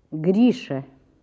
Гриша.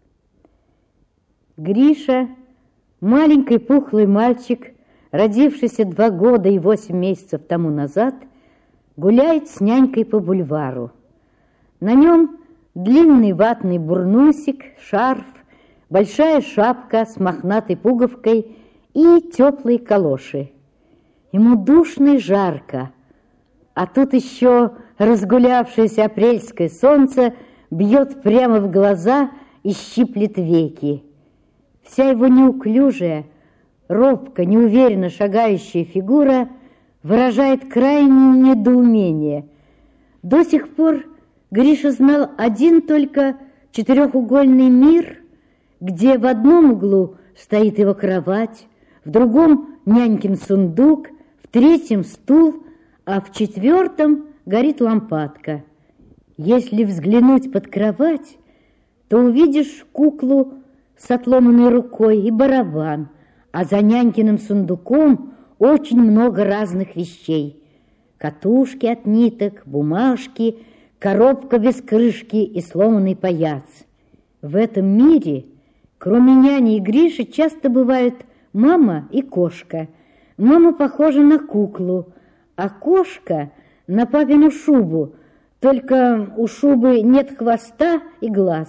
Гриша, маленький пухлый мальчик, родившийся 2 года и 8 месяцев тому назад, гуляет с нянькой по бульвару. На нем длинный ватный бурнусик, шарф, большая шапка с мохнатой пуговкой и теплые калоши. Ему душно и жарко, а тут еще разгулявшееся апрельское солнце бьет прямо в глаза и щиплет веки. Вся его неуклюжая, робко, неуверенно шагающая фигура выражает крайнее недоумение. До сих пор Гриша знал один только четырехугольный мир, где в одном углу стоит его кровать, в другом нянькин сундук, в третьем стул, а в четвертом горит лампадка. Если взглянуть под кровать, то увидишь куклу с отломанной рукой и барабан, а за нянькиным сундуком очень много разных вещей. Катушки от ниток, бумажки, коробка без крышки и сломанный паяц. В этом мире, кроме няни и Гриши, часто бывают мама и кошка. Мама похожа на куклу, а кошка на папину шубу, только у шубы нет хвоста и глаз.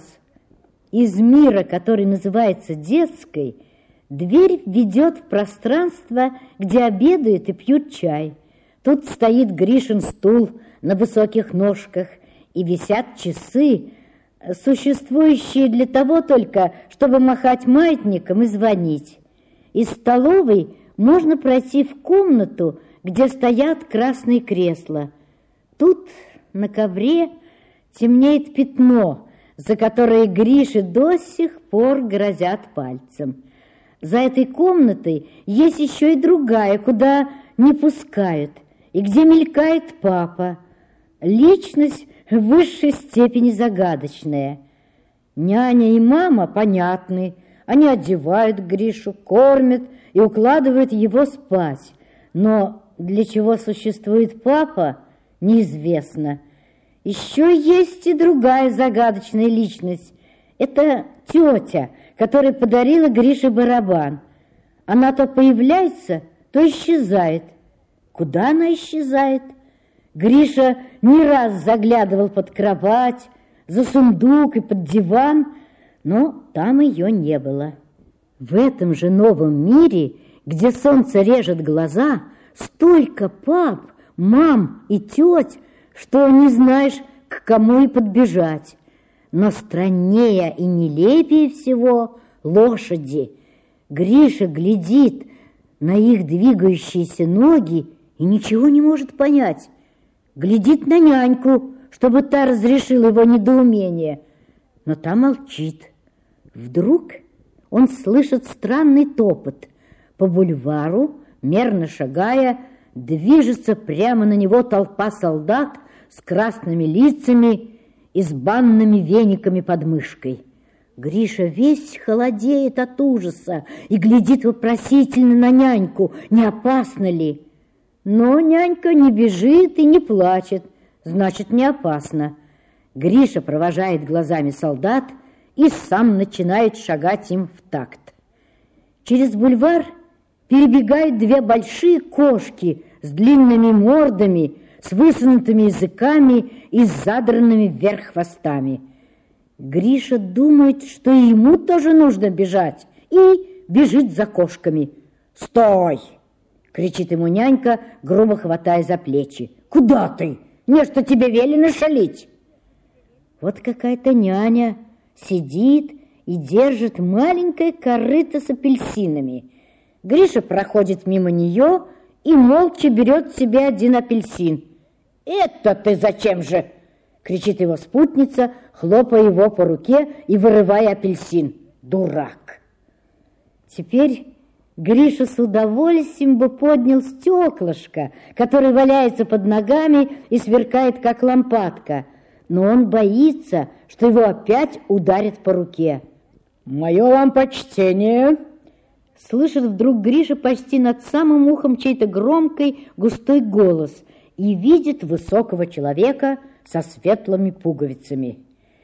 Из мира, который называется детской, дверь ведет в пространство, где обедают и пьют чай. Тут стоит Гришин стул на высоких ножках, и висят часы, существующие для того только, чтобы махать маятником и звонить. Из столовой можно пройти в комнату, где стоят красные кресла. Тут на ковре темнеет пятно, за которое Грише до сих пор грозят пальцем. За этой комнатой есть еще и другая, куда не пускают, и где мелькает папа. Личность в высшей степени загадочная. Няня и мама понятны. Они одевают Гришу, кормят и укладывают его спать. Но для чего существует папа, неизвестно. Еще есть и другая загадочная личность. Это тетя, которая подарила Грише барабан. Она то появляется, то исчезает. Куда она исчезает? Гриша не раз заглядывал под кровать, за сундук и под диван, но там ее не было. В этом же новом мире, где солнце режет глаза, столько пап, мам и теть, что не знаешь, к кому и подбежать. Но страннее и нелепее всего лошади. Гриша глядит на их двигающиеся ноги и ничего не может понять. Глядит на няньку, чтобы та разрешила его недоумение, но та молчит. Вдруг он слышит странный топот. По бульвару, мерно шагая, движется прямо на него толпа солдат с красными лицами и с банными вениками под мышкой. Гриша весь холодеет от ужаса и глядит вопросительно на няньку, не опасно ли. Но нянька не бежит и не плачет, значит, не опасно. Гриша провожает глазами солдат и сам начинает шагать им в такт. Через бульвар перебегают 2 большие кошки с длинными мордами, с высунутыми языками и с задранными вверх хвостами. Гриша думает, что и ему тоже нужно бежать, и бежит за кошками. «Стой!» — кричит ему нянька, грубо хватая за плечи. «Куда ты? Не что тебе велено шалить!» Вот какая-то няня сидит и держит маленькое корыто с апельсинами. Гриша проходит мимо нее и молча берет себе 1 апельсин. «Это ты зачем же?» — кричит его спутница, хлопая его по руке и вырывая апельсин. «Дурак!» Теперь Гриша с удовольствием бы поднял стеклышко, которое валяется под ногами и сверкает, как лампадка, но он боится, что его опять ударят по руке. «Мое вам почтение!» Слышит вдруг Гриша почти над самым ухом чей-то громкий густой голос и видит высокого человека со светлыми пуговицами.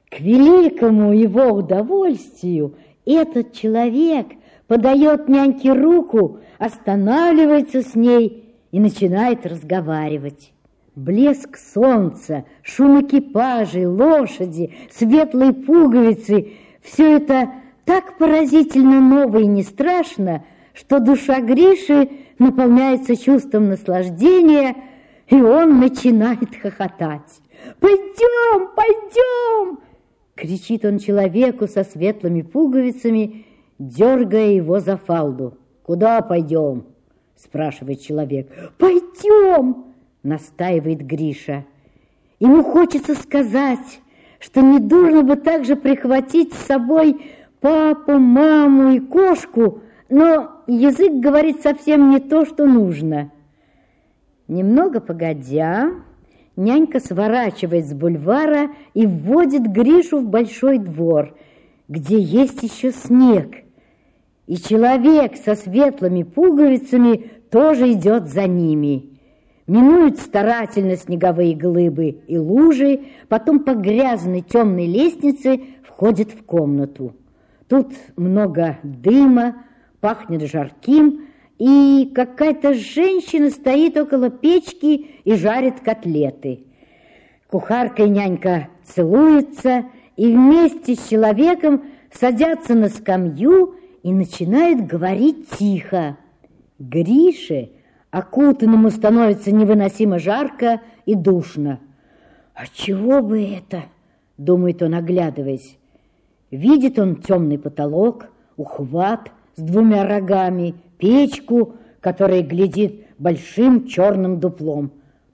К великому его удовольствию этот человек подает няньке руку, останавливается с ней и начинает разговаривать. Блеск солнца, шум экипажей, лошади, светлые пуговицы — все это так поразительно ново и не страшно, что душа Гриши наполняется чувством наслаждения, и он начинает хохотать. «Пойдем, пойдем!» — кричит он человеку со светлыми пуговицами, дергая его за фалду. «Куда пойдем?» — спрашивает человек. «Пойдем!» — настаивает Гриша. Ему хочется сказать, что не дурно бы также прихватить с собой папу, маму и кошку, но язык говорит совсем не то, что нужно. Немного погодя, нянька сворачивает с бульвара и вводит Гришу в большой двор, где есть еще снег. И человек со светлыми пуговицами тоже идет за ними. Минуют старательно снеговые глыбы и лужи, потом по грязной темной лестнице входит в комнату. Тут много дыма, пахнет жарким, и какая-то женщина стоит около печки и жарит котлеты. Кухарка и нянька целуются и вместе с человеком садятся на скамью и начинают говорить тихо. Грише, окутанному, становится невыносимо жарко и душно. «А чего бы это?» — думает он, оглядываясь. Видит он темный потолок, ухват с двумя рогами, печку, которая глядит большим черным дуплом.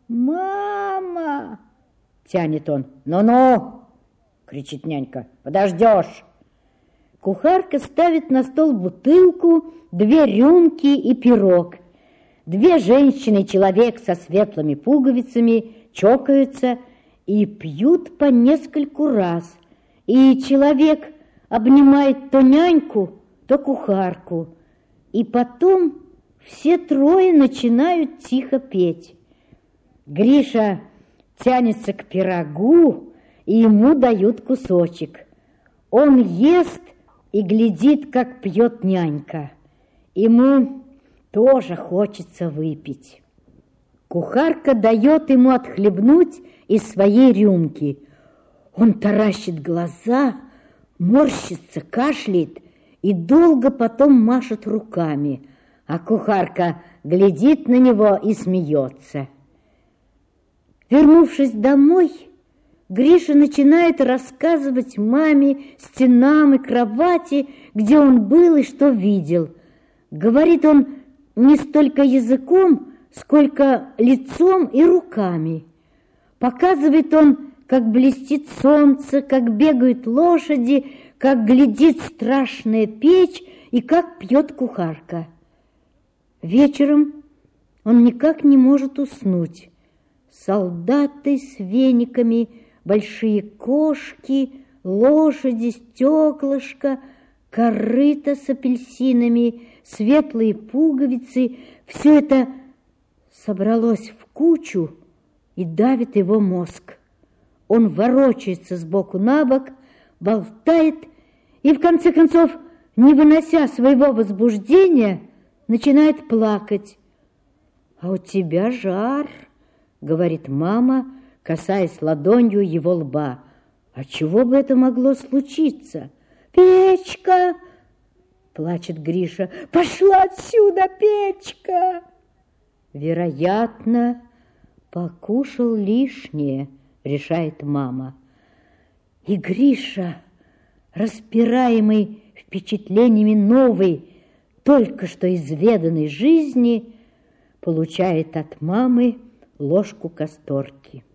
«Мама!» — тянет он. «Ну-ну!» — кричит нянька. «Подождешь!» Кухарка ставит на стол бутылку, 2 рюмки и пирог. 2 женщины и человек со светлыми пуговицами чокаются и пьют по нескольку раз. И человек обнимает то няньку, то кухарку. И потом все 3 начинают тихо петь. Гриша тянется к пирогу, и ему дают кусочек. Он ест и глядит, как пьет нянька. Ему тоже хочется выпить. Кухарка дает ему отхлебнуть из своей рюмки. Он таращит глаза, морщится, кашляет и долго потом машет руками, а кухарка глядит на него и смеется. Вернувшись домой, Гриша начинает рассказывать маме, стенам и кровати, где он был и что видел. Говорит он не столько языком, сколько лицом и руками. Показывает он, как блестит солнце, как бегают лошади, как глядит страшная печь и как пьет кухарка. Вечером он никак не может уснуть. Солдаты с вениками, большие кошки, лошади, стеклышко, корыто с апельсинами, светлые пуговицы — все это собралось в кучу и давит его мозг. Он ворочается сбоку на бок, болтает и, в конце концов, не вынося своего возбуждения, начинает плакать. «А у тебя жар», — говорит мама, касаясь ладонью его лба. «А чего бы это могло случиться?» «Печка!» — плачет Гриша. «Пошла отсюда, печка!» «Вероятно, покушал лишнее», — решает мама. И Гриша, распираемый впечатлениями новой, только что изведанной жизни, получает от мамы ложку касторки.